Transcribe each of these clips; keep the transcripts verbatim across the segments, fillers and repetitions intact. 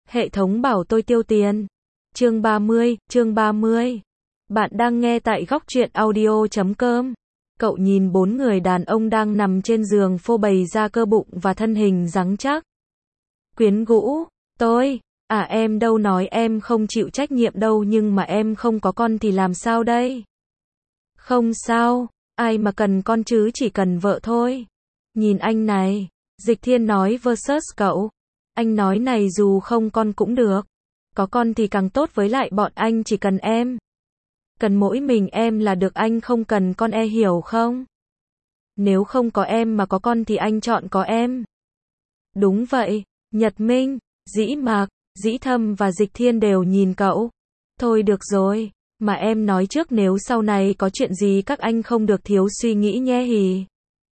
Hệ thống bảo tôi tiêu tiền. Chương ba mươi, chương ba mươi. Bạn đang nghe tại góc truyện audio chấm com. Cậu nhìn bốn người đàn ông đang nằm trên giường phô bày ra cơ bụng và thân hình rắn chắc. Quyến rũ, tôi, à em đâu nói em không chịu trách nhiệm đâu nhưng mà em không có con thì làm sao đây? Không sao, ai mà cần con chứ chỉ cần vợ thôi. Nhìn anh này, Dịch Thiên nói versus cậu. Anh nói này dù không con cũng được. Có con thì càng tốt với lại bọn anh chỉ cần em. Cần mỗi mình em là được anh không cần con e hiểu không? Nếu không có em mà có con thì anh chọn có em. Đúng vậy, Nhật Minh, Dĩ Mạc, Dĩ Thâm và Dịch Thiên đều nhìn cậu. Thôi được rồi, mà em nói trước nếu sau này có chuyện gì các anh không được thiếu suy nghĩ nhé hì.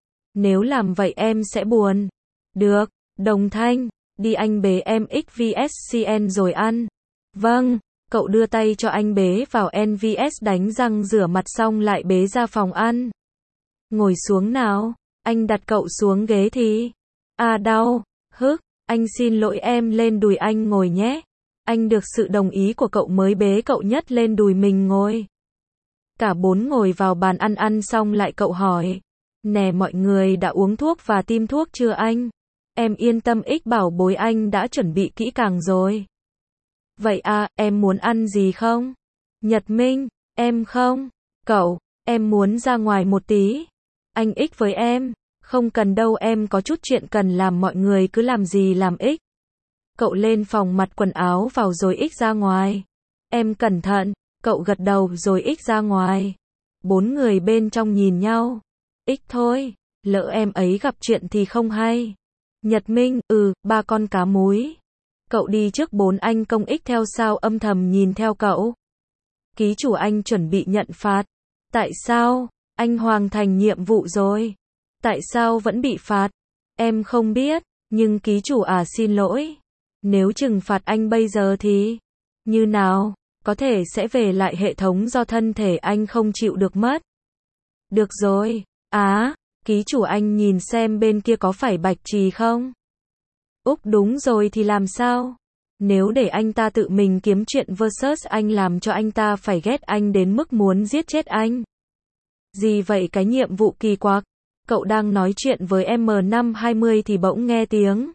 Nếu làm vậy em sẽ buồn. Được, Đồng Thanh, đi anh bế em ích vê ét xê en rồi ăn. Vâng, cậu đưa tay cho anh bế vào en vê ét đánh răng rửa mặt xong lại bế ra phòng ăn. Ngồi xuống nào, anh đặt cậu xuống ghế thì. À đau, hức, anh xin lỗi em lên đùi anh ngồi nhé. Anh được sự đồng ý của cậu mới bế cậu nhất lên đùi mình ngồi. Cả bốn ngồi vào bàn ăn ăn xong lại cậu hỏi. Nè mọi người đã uống thuốc và tiêm thuốc chưa anh? Em yên tâm ích bảo bối anh đã chuẩn bị kỹ càng rồi. Vậy à, em muốn ăn gì không? Nhật Minh, em không. Cậu, em muốn ra ngoài một tí. Anh ích với em. Không cần đâu em có chút chuyện cần làm mọi người cứ làm gì làm ích. Cậu lên phòng mặc quần áo vào rồi ích ra ngoài. Em cẩn thận, cậu gật đầu rồi ích ra ngoài. Bốn người bên trong nhìn nhau. Ích thôi, lỡ em ấy gặp chuyện thì không hay. Nhật Minh, ừ, ba con cá múi. Cậu đi trước bốn anh công ích theo sau âm thầm nhìn theo cậu. Ký chủ anh chuẩn bị nhận phạt. Tại sao? Anh hoàn thành nhiệm vụ rồi. Tại sao vẫn bị phạt? Em không biết, nhưng ký chủ à xin lỗi. Nếu trừng phạt anh bây giờ thì như nào? Có thể sẽ về lại hệ thống do thân thể anh không chịu được mất. Được rồi. Á, ký chủ anh nhìn xem bên kia có phải bạch trì không? Úc đúng rồi thì làm sao? Nếu để anh ta tự mình kiếm chuyện versus anh làm cho anh ta phải ghét anh đến mức muốn giết chết anh. Gì vậy cái nhiệm vụ kỳ quặc? Cậu đang nói chuyện với em năm hai mươi thì bỗng nghe tiếng.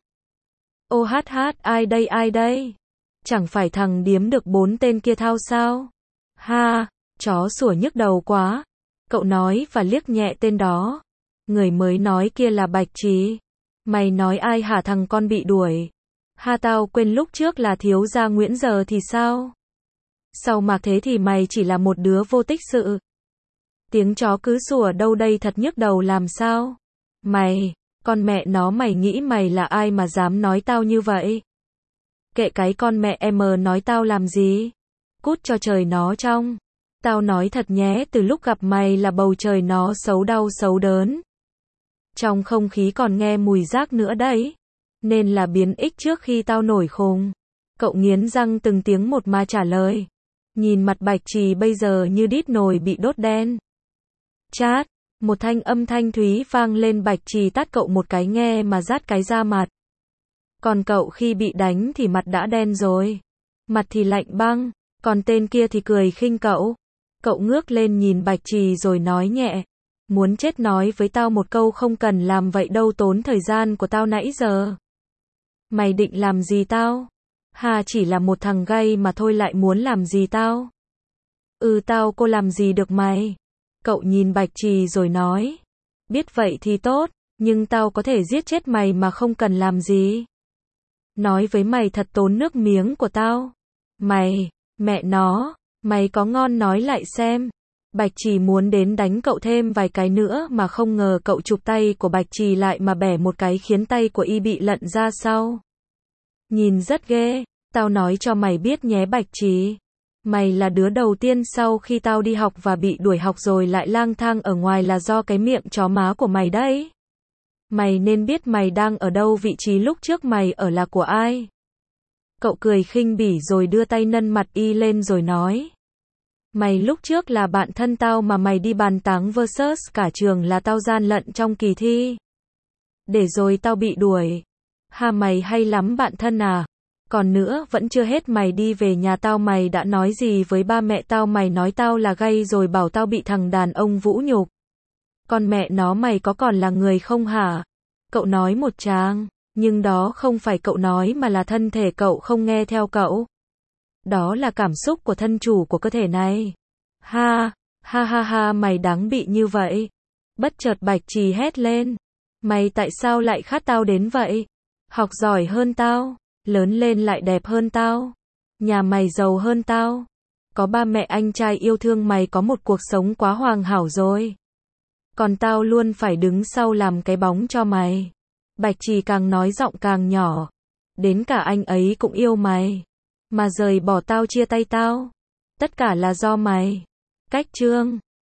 Ô hát hát ai đây ai đây? Chẳng phải thằng điếm được bốn tên kia thao sao? Ha, chó sủa nhức đầu quá. Cậu nói và liếc nhẹ tên đó. Người mới nói kia là Bạch Trì. Mày nói ai hả thằng con bị đuổi? Ha tao quên lúc trước là thiếu gia Nguyễn giờ thì sao? Sau mạc thế thì mày chỉ là một đứa vô tích sự. Tiếng chó cứ sủa đâu đây thật nhức đầu làm sao? Mày, con mẹ nó mày nghĩ mày là ai mà dám nói tao như vậy? Kệ cái con mẹ em nói tao làm gì? Cút cho trời nó trong. Tao nói thật nhé từ lúc gặp mày là bầu trời nó xấu đau xấu đớn. Trong không khí còn nghe mùi rác nữa đấy. Nên là biến ích trước khi tao nổi khùng. Cậu nghiến răng từng tiếng một mà trả lời. Nhìn mặt Bạch Trì bây giờ như đít nồi bị đốt đen. Chát, một thanh âm thanh thúy vang lên Bạch Trì tát cậu một cái nghe mà rát cái da mặt. Còn cậu khi bị đánh thì mặt đã đen rồi. Mặt thì lạnh băng, còn tên kia thì cười khinh cậu. Cậu ngước lên nhìn Bạch Trì rồi nói nhẹ. Muốn chết nói với tao một câu không cần làm vậy đâu tốn thời gian của tao nãy giờ. Mày định làm gì tao? Hà chỉ là một thằng gay mà thôi lại muốn làm gì tao? Ừ tao cô làm gì được mày? Cậu nhìn Bạch Trì rồi nói. Biết vậy thì tốt, nhưng tao có thể giết chết mày mà không cần làm gì. Nói với mày thật tốn nước miếng của tao. Mày, mẹ nó, mày có ngon nói lại xem. Bạch Trì muốn đến đánh cậu thêm vài cái nữa mà không ngờ cậu chụp tay của Bạch Trì lại mà bẻ một cái khiến tay của y bị lận ra sau. Nhìn rất ghê, tao nói cho mày biết nhé Bạch Trì. Mày là đứa đầu tiên sau khi tao đi học và bị đuổi học rồi lại lang thang ở ngoài là do cái miệng chó má của mày đấy. Mày nên biết mày đang ở đâu vị trí lúc trước mày ở là của ai. Cậu cười khinh bỉ rồi đưa tay nâng mặt y lên rồi nói. Mày lúc trước là bạn thân tao mà mày đi bàn táng versus cả trường là tao gian lận trong kỳ thi. Để rồi tao bị đuổi. Ha mày hay lắm bạn thân à. Còn nữa, vẫn chưa hết, mày đi về nhà tao mày đã nói gì với ba mẹ tao? Mày nói tao là gay rồi bảo tao bị thằng đàn ông vũ nhục. Con mẹ nó, mày có còn là người không hả? Cậu nói một tràng, nhưng đó không phải cậu nói mà là thân thể cậu không nghe theo cậu. Đó là cảm xúc của thân chủ của cơ thể này. Ha, ha ha ha, mày đáng bị như vậy. Bất chợt Bạch Trì hét lên. Mày tại sao lại khát tao đến vậy? Học giỏi hơn tao, lớn lên lại đẹp hơn tao, nhà mày giàu hơn tao, có ba mẹ anh trai yêu thương mày, có một cuộc sống quá hoàn hảo rồi. Còn tao luôn phải đứng sau làm cái bóng cho mày. Bạch Trì càng nói giọng càng nhỏ. Đến cả anh ấy cũng yêu mày. Mà rời bỏ tao, chia tay tao. Tất cả là do mày. Cách chương